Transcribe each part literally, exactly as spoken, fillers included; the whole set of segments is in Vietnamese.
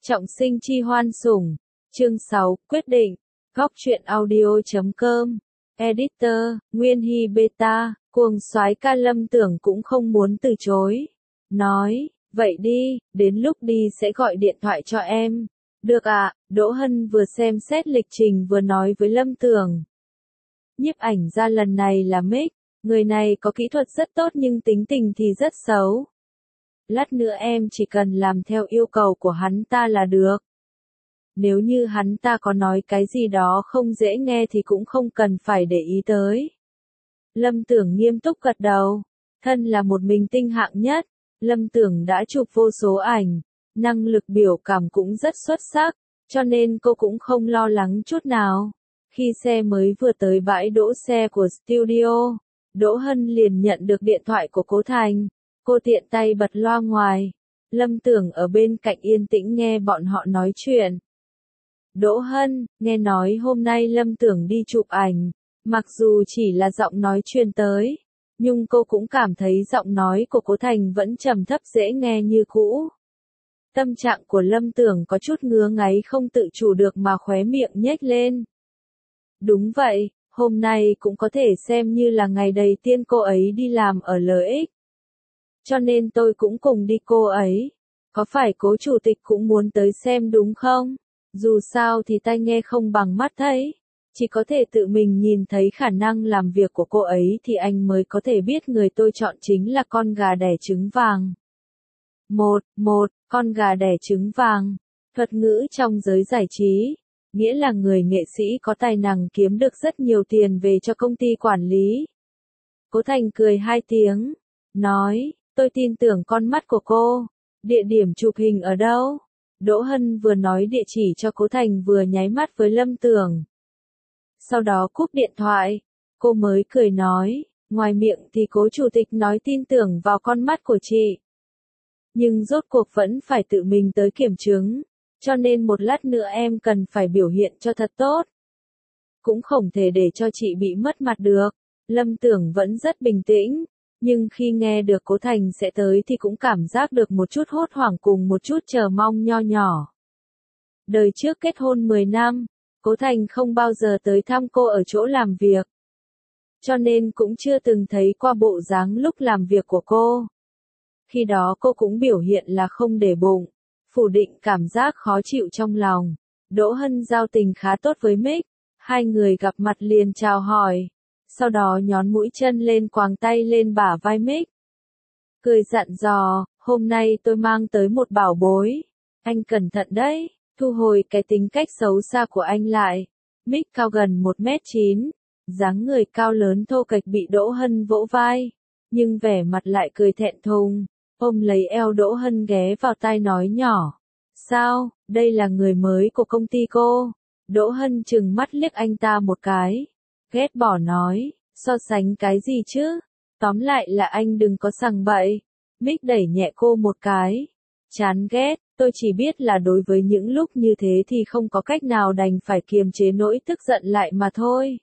Trọng sinh chi hoan sủng. Chương sáu, quyết định. Góc truyện audio.com. Editor, Nguyên Hy Beta, cuồng soái ca Lâm Tưởng cũng không muốn từ chối. Nói, vậy đi, đến lúc đi sẽ gọi điện thoại cho em. Được ạ, à, Đỗ Hân vừa xem xét lịch trình vừa nói với Lâm Tưởng. Nhiếp ảnh ra lần này là Mick, người này có kỹ thuật rất tốt nhưng tính tình thì rất xấu. Lát nữa em chỉ cần làm theo yêu cầu của hắn ta là được. Nếu như hắn ta có nói cái gì đó không dễ nghe thì cũng không cần phải để ý tới. Lâm Tưởng nghiêm túc gật đầu. Thân là một minh tinh hạng nhất, Lâm Tưởng đã chụp vô số ảnh, năng lực biểu cảm cũng rất xuất sắc, cho nên cô cũng không lo lắng chút nào. Khi xe mới vừa tới bãi đỗ xe của studio, Đỗ Hân liền nhận được điện thoại của Cố Thành. Cô tiện tay bật loa ngoài. Lâm Tưởng ở bên cạnh yên tĩnh nghe bọn họ nói chuyện. Đỗ Hân, nghe nói hôm nay Lâm Tưởng đi chụp ảnh. Mặc dù chỉ là giọng nói truyền tới, nhưng cô cũng cảm thấy giọng nói của Cố Thành vẫn trầm thấp dễ nghe như cũ. Tâm trạng của Lâm Tưởng có chút ngứa ngáy không tự chủ được mà khóe miệng nhếch lên. Đúng vậy, hôm nay cũng có thể xem như là ngày đầu tiên cô ấy đi làm ở lờ ích. Cho nên tôi cũng cùng đi cô ấy. Có phải Cố chủ tịch cũng muốn tới xem đúng không? Dù sao thì tai nghe không bằng mắt thấy. Chỉ có thể tự mình nhìn thấy khả năng làm việc của cô ấy thì anh mới có thể biết người tôi chọn chính là con gà đẻ trứng vàng. Một, một, con gà đẻ trứng vàng. Thuật ngữ trong giới giải trí. Nghĩa là người nghệ sĩ có tài năng kiếm được rất nhiều tiền về cho công ty quản lý. Cố Thành cười hai tiếng. Nói. Tôi tin tưởng con mắt của cô. Địa điểm chụp hình ở đâu? Đỗ Hân vừa nói địa chỉ cho Cố Thành vừa nháy mắt với Lâm Tưởng. Sau đó cúp điện thoại, cô mới cười nói, ngoài miệng thì Cố chủ tịch nói tin tưởng vào con mắt của chị. Nhưng rốt cuộc vẫn phải tự mình tới kiểm chứng, cho nên một lát nữa em cần phải biểu hiện cho thật tốt. Cũng không thể để cho chị bị mất mặt được. Lâm Tưởng vẫn rất bình tĩnh. Nhưng khi nghe được Cố Thành sẽ tới thì cũng cảm giác được một chút hốt hoảng cùng một chút chờ mong nho nhỏ. Đời trước kết hôn mười năm, Cố Thành không bao giờ tới thăm cô ở chỗ làm việc. Cho nên cũng chưa từng thấy qua bộ dáng lúc làm việc của cô. Khi đó cô cũng biểu hiện là không để bụng, phủ định cảm giác khó chịu trong lòng. Đỗ Hân giao tình khá tốt với Mick, hai người gặp mặt liền chào hỏi. Sau đó nhón mũi chân lên quàng tay lên bả vai Mick. Cười dặn dò, hôm nay tôi mang tới một bảo bối. Anh cẩn thận đấy, thu hồi cái tính cách xấu xa của anh lại. Mick cao gần một mét chín, dáng người cao lớn thô kệch bị Đỗ Hân vỗ vai. Nhưng vẻ mặt lại cười thẹn thùng, ôm lấy eo Đỗ Hân ghé vào tai nói nhỏ. Sao, đây là người mới của công ty cô? Đỗ Hân chừng mắt liếc anh ta một cái. Ghét bỏ nói, so sánh cái gì chứ? Tóm lại là anh đừng có sằng bậy. Mick đẩy nhẹ cô một cái. Chán ghét, tôi chỉ biết là đối với những lúc như thế thì không có cách nào đành phải kiềm chế nỗi tức giận lại mà thôi.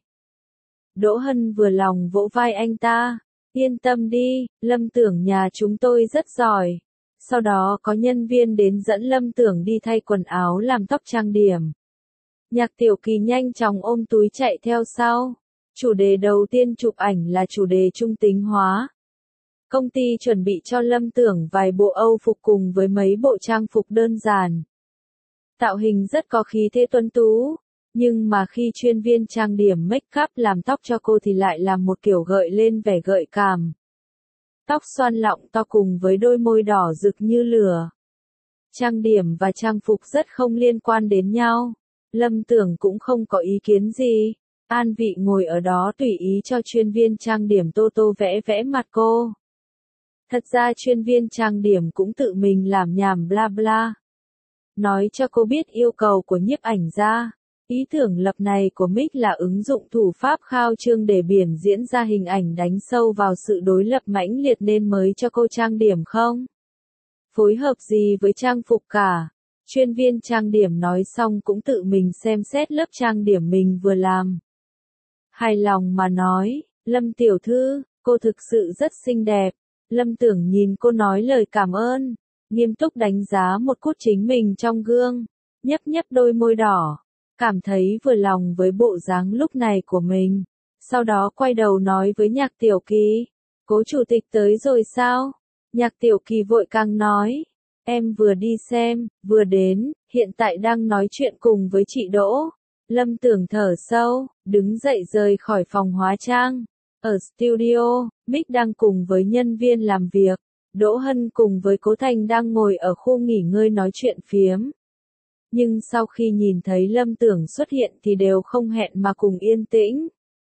Đỗ Hân vừa lòng vỗ vai anh ta. Yên tâm đi, Lâm Tưởng nhà chúng tôi rất giỏi. Sau đó có nhân viên đến dẫn Lâm Tưởng đi thay quần áo làm tóc trang điểm. Nhạc Tiểu Kỳ nhanh chóng ôm túi chạy theo sau. Chủ đề đầu tiên chụp ảnh là chủ đề trung tính hóa. Công ty chuẩn bị cho Lâm Tưởng vài bộ Âu phục cùng với mấy bộ trang phục đơn giản. Tạo hình rất có khí thế tuấn tú, nhưng mà khi chuyên viên trang điểm make up làm tóc cho cô thì lại làm một kiểu gợi lên vẻ gợi cảm. Tóc xoăn lọng to cùng với đôi môi đỏ rực như lửa. Trang điểm và trang phục rất không liên quan đến nhau. Lâm Tưởng cũng không có ý kiến gì. An vị ngồi ở đó tùy ý cho chuyên viên trang điểm tô tô vẽ vẽ mặt cô. Thật ra chuyên viên trang điểm cũng tự mình làm nhảm bla bla. Nói cho cô biết yêu cầu của nhiếp ảnh gia. Ý tưởng lập này của Mick là ứng dụng thủ pháp khao trương để biển diễn ra hình ảnh đánh sâu vào sự đối lập mãnh liệt nên mới cho cô trang điểm không? Phối hợp gì với trang phục cả? Chuyên viên trang điểm nói xong cũng tự mình xem xét lớp trang điểm mình vừa làm. Hài lòng mà nói, Lâm tiểu thư, cô thực sự rất xinh đẹp. Lâm Tưởng nhìn cô nói lời cảm ơn. nghiêm túc đánh giá một chút chính mình trong gương, nhấp nhấp đôi môi đỏ, cảm thấy vừa lòng với bộ dáng lúc này của mình. Sau đó quay đầu nói với Nhạc Tiểu Kỳ, Cố chủ tịch tới rồi sao? Nhạc Tiểu Kỳ vội càng nói, em vừa đi xem, vừa đến, hiện tại đang nói chuyện cùng với chị Đỗ. Lâm Tưởng thở sâu, đứng dậy rời khỏi phòng hóa trang. Ở studio, Mick đang cùng với nhân viên làm việc, Đỗ Hân cùng với Cố Thành đang ngồi ở khu nghỉ ngơi nói chuyện phiếm. Nhưng sau khi nhìn thấy Lâm Tưởng xuất hiện thì đều không hẹn mà cùng yên tĩnh.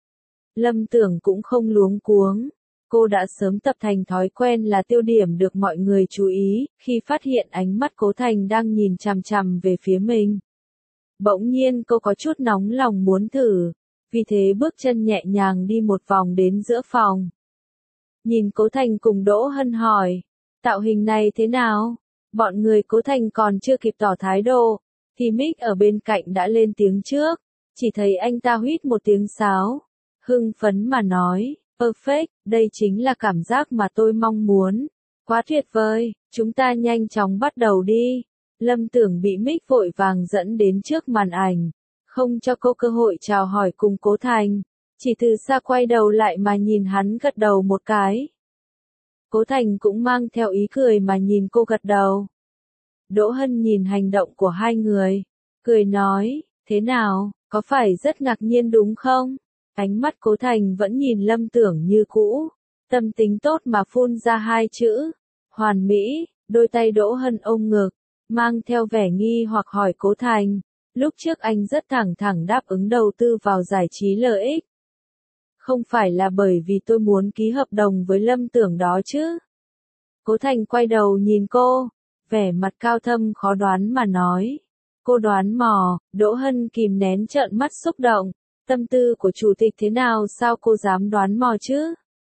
Lâm Tưởng cũng không luống cuống. Cô đã sớm tập thành thói quen là tiêu điểm được mọi người chú ý, khi phát hiện ánh mắt Cố Thành đang nhìn chằm chằm về phía mình. Bỗng nhiên cô có chút nóng lòng muốn thử, vì thế bước chân nhẹ nhàng đi một vòng đến giữa phòng. Nhìn Cố Thành cùng Đỗ Hân hỏi, tạo hình này thế nào? Bọn người Cố Thành còn chưa kịp tỏ thái độ, thì Mick ở bên cạnh đã lên tiếng trước, chỉ thấy anh ta huýt một tiếng sáo, hưng phấn mà nói, perfect, đây chính là cảm giác mà tôi mong muốn. Quá tuyệt vời, chúng ta nhanh chóng bắt đầu đi. Lâm Tưởng bị Mick vội vàng dẫn đến trước màn ảnh, không cho cô cơ hội chào hỏi cùng Cố Thành, chỉ từ xa quay đầu lại mà nhìn hắn gật đầu một cái. Cố Thành cũng mang theo ý cười mà nhìn cô gật đầu. Đỗ Hân nhìn hành động của hai người, cười nói, thế nào, có phải rất ngạc nhiên đúng không? Ánh mắt Cố Thành vẫn nhìn Lâm Tưởng như cũ, tâm tính tốt mà phun ra hai chữ, hoàn mỹ. Đôi tay Đỗ Hân ôm ngực, mang theo vẻ nghi hoặc hỏi Cố Thành, lúc trước anh rất thẳng thẳng đáp ứng đầu tư vào giải trí lợi ích. Không phải là bởi vì tôi muốn ký hợp đồng với Lâm Tưởng đó chứ? Cố Thành quay đầu nhìn cô, vẻ mặt cao thâm khó đoán mà nói. Cô đoán mò. Đỗ Hân kìm nén trợn mắt xúc động, tâm tư của chủ tịch thế nào sao cô dám đoán mò chứ?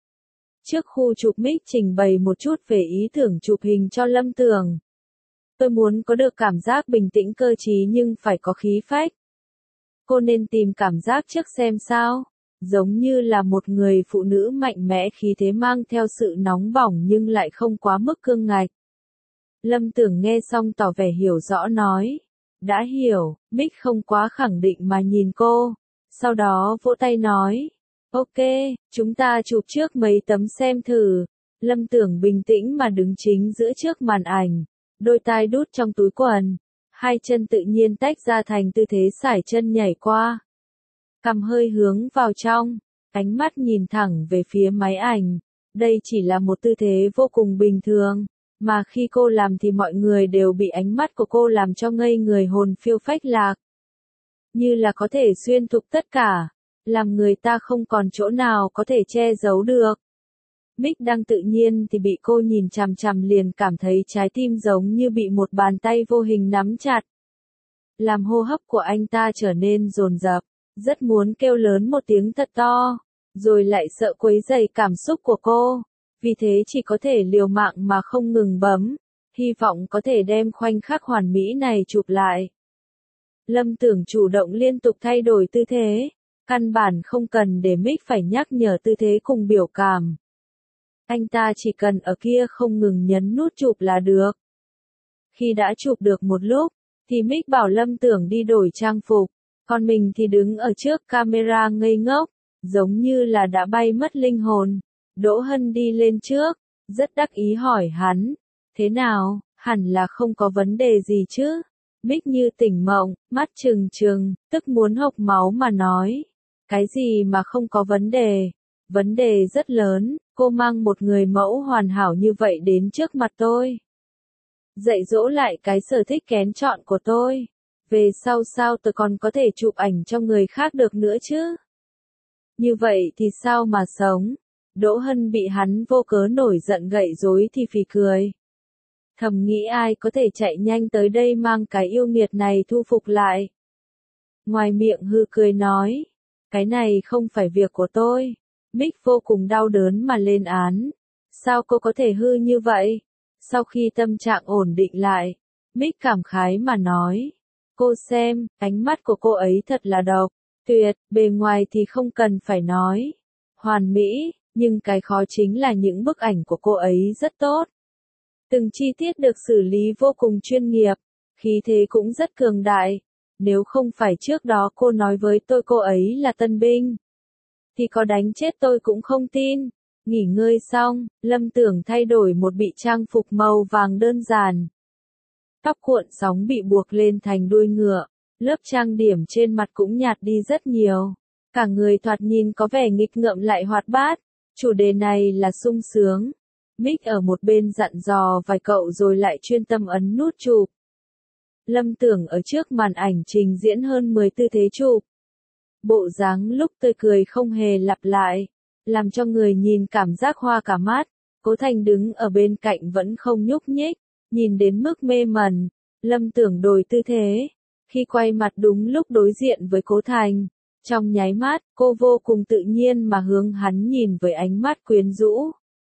Trước khu chụp Mick trình bày một chút về ý tưởng chụp hình cho Lâm Tưởng. Tôi muốn có được cảm giác bình tĩnh cơ trí nhưng phải có khí phách. Cô nên tìm cảm giác trước xem sao. Giống như là một người phụ nữ mạnh mẽ khí thế mang theo sự nóng bỏng nhưng lại không quá mức cương ngạch. Lâm Tưởng nghe xong tỏ vẻ hiểu rõ nói. Đã hiểu. Mick không quá khẳng định mà nhìn cô. Sau đó vỗ tay nói. Ok, chúng ta chụp trước mấy tấm xem thử. Lâm Tưởng bình tĩnh mà đứng chính giữa trước màn ảnh, đôi tai đút trong túi quần, hai chân tự nhiên tách ra thành tư thế sải chân nhảy qua. Cằm hơi hướng vào trong, ánh mắt nhìn thẳng về phía máy ảnh. Đây chỉ là một tư thế vô cùng bình thường, mà khi cô làm thì mọi người đều bị ánh mắt của cô làm cho ngây người hồn phiêu phách lạc. Như là có thể xuyên thủng tất cả, làm người ta không còn chỗ nào có thể che giấu được. Mick đang tự nhiên thì bị cô nhìn chằm chằm liền cảm thấy trái tim giống như bị một bàn tay vô hình nắm chặt. Làm hô hấp của anh ta trở nên dồn dập, rất muốn kêu lớn một tiếng thật to, rồi lại sợ quấy rầy cảm xúc của cô, vì thế chỉ có thể liều mạng mà không ngừng bấm, hy vọng có thể đem khoảnh khắc hoàn mỹ này chụp lại. Lâm Tưởng chủ động liên tục thay đổi tư thế, căn bản không cần để Mick phải nhắc nhở tư thế cùng biểu cảm. Anh ta chỉ cần ở kia không ngừng nhấn nút chụp là được. Khi đã chụp được một lúc, thì Mick bảo Lâm Tưởng đi đổi trang phục, còn mình thì đứng ở trước camera ngây ngốc, giống như là đã bay mất linh hồn. Đỗ Hân đi lên trước, rất đắc ý hỏi hắn, thế nào, hẳn là không có vấn đề gì chứ? Mick như tỉnh mộng, mắt trừng trừng, tức muốn hộc máu mà nói, cái gì mà không có vấn đề? Vấn đề rất lớn, cô mang một người mẫu hoàn hảo như vậy đến trước mặt tôi. Dạy dỗ lại cái sở thích kén chọn của tôi. Về sau sao tôi còn có thể chụp ảnh cho người khác được nữa chứ? Như vậy thì sao mà sống? Đỗ Hân bị hắn vô cớ nổi giận gậy rối thì phì cười. Thầm nghĩ ai có thể chạy nhanh tới đây mang cái yêu nghiệt này thu phục lại. Ngoài miệng hư cười nói, cái này không phải việc của tôi. Mick vô cùng đau đớn mà lên án. Sao cô có thể hư như vậy? Sau khi tâm trạng ổn định lại, Mick cảm khái mà nói. Cô xem, ánh mắt của cô ấy thật là độc, tuyệt, bề ngoài thì không cần phải nói. Hoàn mỹ, nhưng cái khó chính là những bức ảnh của cô ấy rất tốt. Từng chi tiết được xử lý vô cùng chuyên nghiệp, khí thế cũng rất cường đại. Nếu không phải trước đó cô nói với tôi cô ấy là tân binh, thì có đánh chết tôi cũng không tin. Nghỉ ngơi xong, Lâm Tưởng thay đổi một bị trang phục màu vàng đơn giản. Tóc cuộn sóng bị buộc lên thành đuôi ngựa, lớp trang điểm trên mặt cũng nhạt đi rất nhiều. Cả người thoạt nhìn có vẻ nghịch ngợm lại hoạt bát. Chủ đề này là sung sướng. Mick ở một bên dặn dò vài cậu rồi lại chuyên tâm ấn nút chụp. Lâm Tưởng ở trước màn ảnh trình diễn hơn mười tư thế chụp. Bộ dáng lúc tươi cười không hề lặp lại, làm cho người nhìn cảm giác hoa cả mắt. Cố Thành đứng ở bên cạnh vẫn không nhúc nhích, nhìn đến mức mê mẩn. Lâm Tưởng đổi tư thế, khi quay mặt đúng lúc đối diện với Cố Thành. Trong nháy mắt, cô vô cùng tự nhiên mà hướng hắn nhìn với ánh mắt quyến rũ.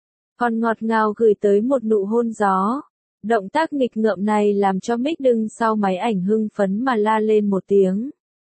Còn ngọt ngào gửi tới một nụ hôn gió. Động tác nghịch ngợm này làm cho Mick đứng sau máy ảnh hưng phấn mà la lên một tiếng.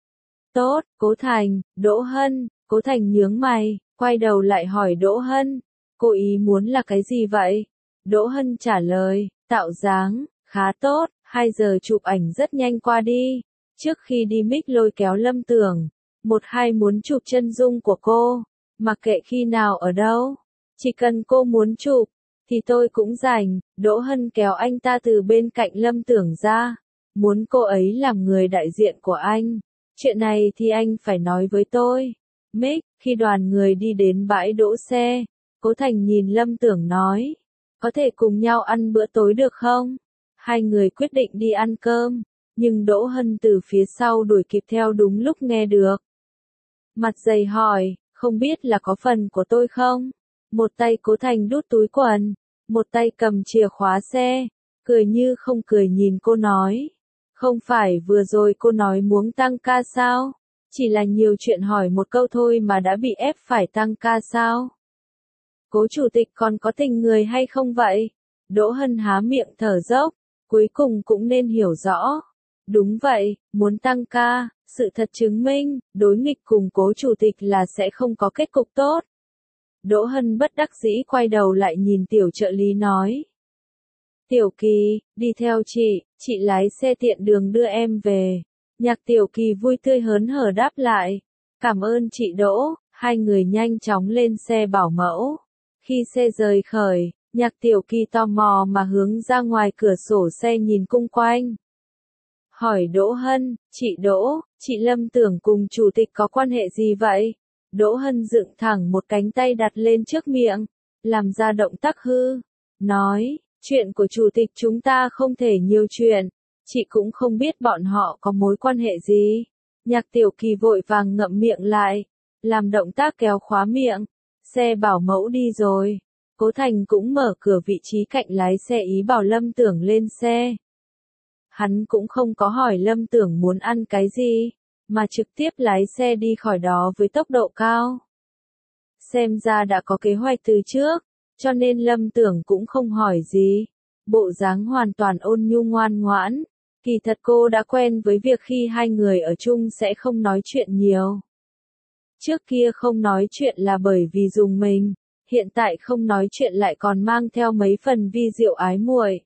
Tốt, Cố Thành, Đỗ Hân. Cố Thành nhướng mày, quay đầu lại hỏi Đỗ Hân. Cô ý muốn là cái gì vậy? Đỗ Hân trả lời, tạo dáng, khá tốt, hai giờ chụp ảnh rất nhanh qua đi. Trước khi đi Mick lôi kéo Lâm Tưởng. Một hai muốn chụp chân dung của cô, mặc kệ khi nào ở đâu. Chỉ cần cô muốn chụp, thì tôi cũng rảnh. Đỗ Hân kéo anh ta từ bên cạnh Lâm Tưởng ra. Muốn cô ấy làm người đại diện của anh. Chuyện này thì anh phải nói với tôi. Mick, khi đoàn người đi đến bãi đỗ xe, Cố Thành nhìn Lâm Tưởng nói. Có thể cùng nhau ăn bữa tối được không? Hai người quyết định đi ăn cơm, nhưng Đỗ Hân từ phía sau đuổi kịp theo đúng lúc nghe được. Mặt dày hỏi, không biết là có phần của tôi không? Một tay Cố Thành đút túi quần, một tay cầm chìa khóa xe, cười như không cười nhìn cô nói. Không phải vừa rồi cô nói muốn tăng ca sao? Chỉ là nhiều chuyện hỏi một câu thôi mà đã bị ép phải tăng ca sao? Cố chủ tịch còn có tình người hay không vậy? Đỗ Hân há miệng thở dốc, cuối cùng cũng nên hiểu rõ. Đúng vậy, muốn tăng ca, sự thật chứng minh, đối nghịch cùng cố chủ tịch là sẽ không có kết cục tốt. Đỗ Hân bất đắc dĩ quay đầu lại nhìn tiểu trợ lý nói. Tiểu Kỳ, đi theo chị, chị lái xe tiện đường đưa em về. Nhạc Tiểu Kỳ vui tươi hớn hở đáp lại. Cảm ơn chị Đỗ, hai người nhanh chóng lên xe bảo mẫu. Khi xe rời khởi, Nhạc Tiểu Kỳ tò mò mà hướng ra ngoài cửa sổ xe nhìn cung quanh. Hỏi Đỗ Hân, chị Đỗ, chị Lâm Tưởng cùng chủ tịch có quan hệ gì vậy? Đỗ Hân dựng thẳng một cánh tay đặt lên trước miệng, làm ra động tác hư, nói, chuyện của chủ tịch chúng ta không thể nhiều chuyện, chị cũng không biết bọn họ có mối quan hệ gì. Nhạc Tiểu Kỳ vội vàng ngậm miệng lại, làm động tác kéo khóa miệng, xe bảo mẫu đi rồi. Cố Thành cũng mở cửa vị trí cạnh lái xe ý bảo Lâm Tưởng lên xe. Hắn cũng không có hỏi Lâm Tưởng muốn ăn cái gì, mà trực tiếp lái xe đi khỏi đó với tốc độ cao. Xem ra đã có kế hoạch từ trước, cho nên Lâm Tưởng cũng không hỏi gì. Bộ dáng hoàn toàn ôn nhu ngoan ngoãn. Kỳ thật cô đã quen với việc khi hai người ở chung sẽ không nói chuyện nhiều. Trước kia không nói chuyện là bởi vì dùng mình, hiện tại không nói chuyện lại còn mang theo mấy phần vi diệu ái muội.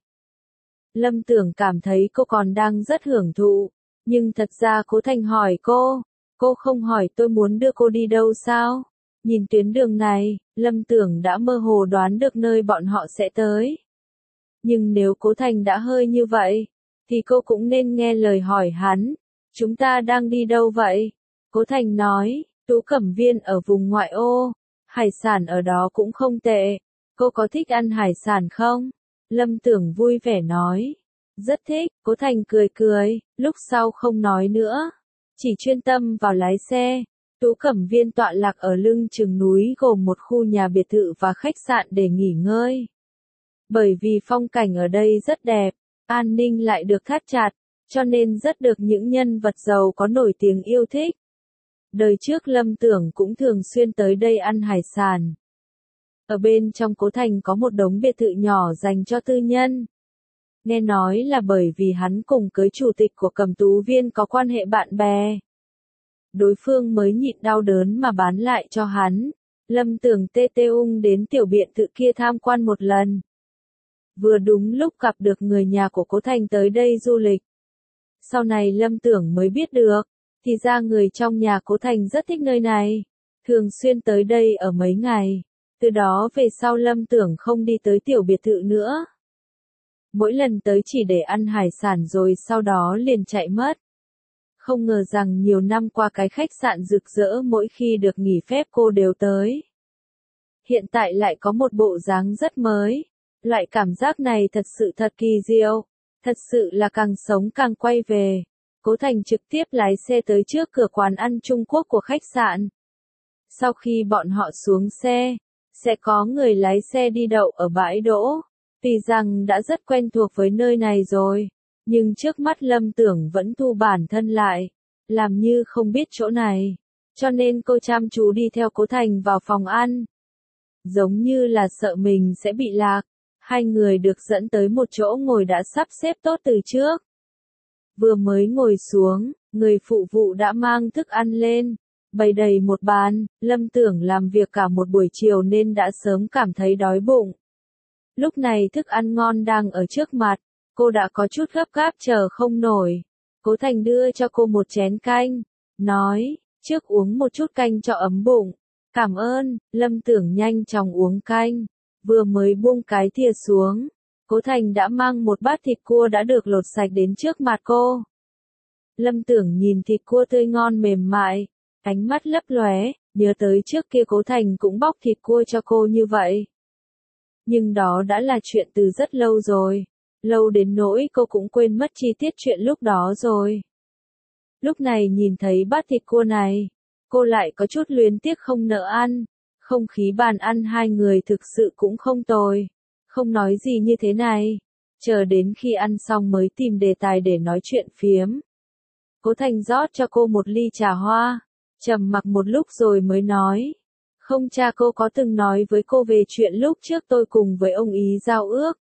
Lâm Tưởng cảm thấy cô còn đang rất hưởng thụ, nhưng thật ra Cố Thành hỏi cô, cô không hỏi tôi muốn đưa cô đi đâu sao? Nhìn tuyến đường này, Lâm Tưởng đã mơ hồ đoán được nơi bọn họ sẽ tới. Nhưng nếu Cố Thành đã hơi như vậy, thì cô cũng nên nghe lời hỏi hắn. Chúng ta đang đi đâu vậy? Cố Thành nói, Tú Cẩm Viên ở vùng ngoại ô, hải sản ở đó cũng không tệ. Cô có thích ăn hải sản không? Lâm Tưởng vui vẻ nói. Rất thích, Cố Thành cười cười, lúc sau không nói nữa. Chỉ chuyên tâm vào lái xe. Tú Cẩm Viên tọa lạc ở lưng chừng núi gồm một khu nhà biệt thự và khách sạn để nghỉ ngơi. Bởi vì phong cảnh ở đây rất đẹp, an ninh lại được thắt chặt, cho nên rất được những nhân vật giàu có nổi tiếng yêu thích. Đời trước Lâm Tưởng cũng thường xuyên tới đây ăn hải sản. Ở bên trong Cố Thành có một đống biệt thự nhỏ dành cho tư nhân. Nghe nói là bởi vì hắn cùng cưới chủ tịch của Cẩm Tú Viên có quan hệ bạn bè. Đối phương mới nhịn đau đớn mà bán lại cho hắn. Lâm Tưởng tê tê ung đến tiểu biệt thự kia tham quan một lần. Vừa đúng lúc gặp được người nhà của Cố Thành tới đây du lịch. Sau này Lâm Tưởng mới biết được, thì ra người trong nhà Cố Thành rất thích nơi này, thường xuyên tới đây ở mấy ngày. Từ đó về sau Lâm Tưởng không đi tới tiểu biệt thự nữa. Mỗi lần tới chỉ để ăn hải sản rồi sau đó liền chạy mất. Không ngờ rằng nhiều năm qua cái khách sạn rực rỡ mỗi khi được nghỉ phép cô đều tới. Hiện tại lại có một bộ dáng rất mới. Loại cảm giác này thật sự thật kỳ diệu. Thật sự là càng sống càng quay về. Cố Thành trực tiếp lái xe tới trước cửa quán ăn Trung Quốc của khách sạn. Sau khi bọn họ xuống xe, sẽ có người lái xe đi đậu ở bãi đỗ. Tuy rằng đã rất quen thuộc với nơi này rồi, nhưng trước mắt Lâm Tưởng vẫn thu bản thân lại, làm như không biết chỗ này. Cho nên cô chăm chú đi theo Cố Thành vào phòng ăn. Giống như là sợ mình sẽ bị lạc, hai người được dẫn tới một chỗ ngồi đã sắp xếp tốt từ trước. Vừa mới ngồi xuống, người phụ vụ đã mang thức ăn lên, bày đầy một bàn. Lâm Tưởng làm việc cả một buổi chiều nên đã sớm cảm thấy đói bụng. Lúc này thức ăn ngon đang ở trước mặt, cô đã có chút gấp gáp chờ không nổi. Cố Thành đưa cho cô một chén canh, nói, trước uống một chút canh cho ấm bụng. Cảm ơn. Lâm Tưởng nhanh chóng uống canh, vừa mới buông cái thìa xuống, Cố Thành đã mang một bát thịt cua đã được lột sạch đến trước mặt cô. Lâm Tưởng nhìn thịt cua tươi ngon mềm mại, ánh mắt lấp lóe, nhớ tới trước kia Cố Thành cũng bóc thịt cua cho cô như vậy. Nhưng đó đã là chuyện từ rất lâu rồi, lâu đến nỗi cô cũng quên mất chi tiết chuyện lúc đó rồi. Lúc này nhìn thấy bát thịt cua này, cô lại có chút luyến tiếc không nỡ ăn. Không khí bàn ăn hai người thực sự cũng không tồi, không nói gì như thế này, chờ đến khi ăn xong mới tìm đề tài để nói chuyện phiếm. Cố Thành rót cho cô một ly trà hoa, trầm mặc một lúc rồi mới nói, không, cha cô có từng nói với cô về chuyện lúc trước tôi cùng với ông ý giao ước.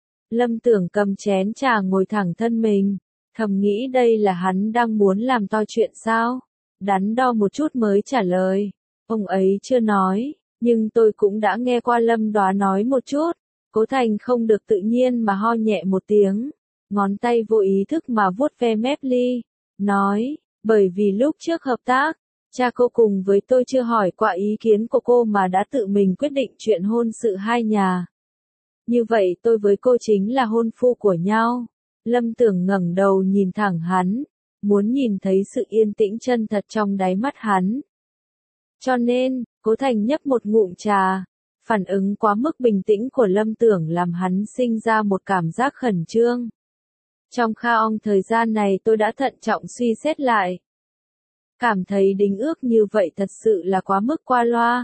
Lâm Tưởng cầm chén trà ngồi thẳng thân mình, thầm nghĩ đây là hắn đang muốn làm to chuyện sao, đắn đo một chút mới trả lời. Ông ấy chưa nói, nhưng tôi cũng đã nghe qua Lâm Đoá nói một chút. Cố Thành không được tự nhiên mà ho nhẹ một tiếng, ngón tay vô ý thức mà vuốt ve mép ly, nói, bởi vì lúc trước hợp tác, cha cô cùng với tôi chưa hỏi qua ý kiến của cô mà đã tự mình quyết định chuyện hôn sự hai nhà. Như vậy tôi với cô chính là hôn phu của nhau. Lâm Tưởng ngẩng đầu nhìn thẳng hắn, muốn nhìn thấy sự yên tĩnh chân thật trong đáy mắt hắn. Cho nên, Cố Thành nhấp một ngụm trà, phản ứng quá mức bình tĩnh của Lâm Tưởng làm hắn sinh ra một cảm giác khẩn trương. Trong khaong thời gian này tôi đã thận trọng suy xét lại. Cảm thấy đính ước như vậy thật sự là quá mức qua loa.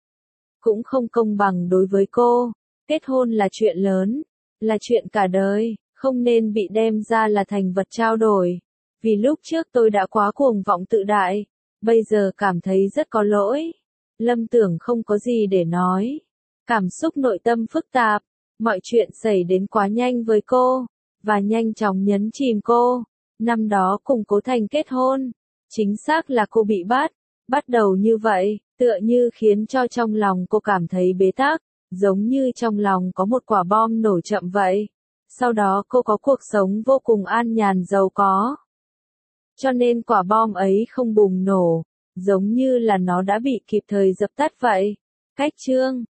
Cũng không công bằng đối với cô, kết hôn là chuyện lớn, là chuyện cả đời, không nên bị đem ra là thành vật trao đổi. Vì lúc trước tôi đã quá cuồng vọng tự đại, bây giờ cảm thấy rất có lỗi. Lâm Tưởng không có gì để nói. Cảm xúc nội tâm phức tạp, mọi chuyện xảy đến quá nhanh với cô, và nhanh chóng nhấn chìm cô. Năm đó cùng Cố Thành kết hôn, chính xác là cô bị bắt, bắt đầu như vậy, tựa như khiến cho trong lòng cô cảm thấy bế tắc, giống như trong lòng có một quả bom nổ chậm vậy. Sau đó cô có cuộc sống vô cùng an nhàn giàu có. Cho nên quả bom ấy không bùng nổ, giống như là nó đã bị kịp thời dập tắt vậy. Cách chương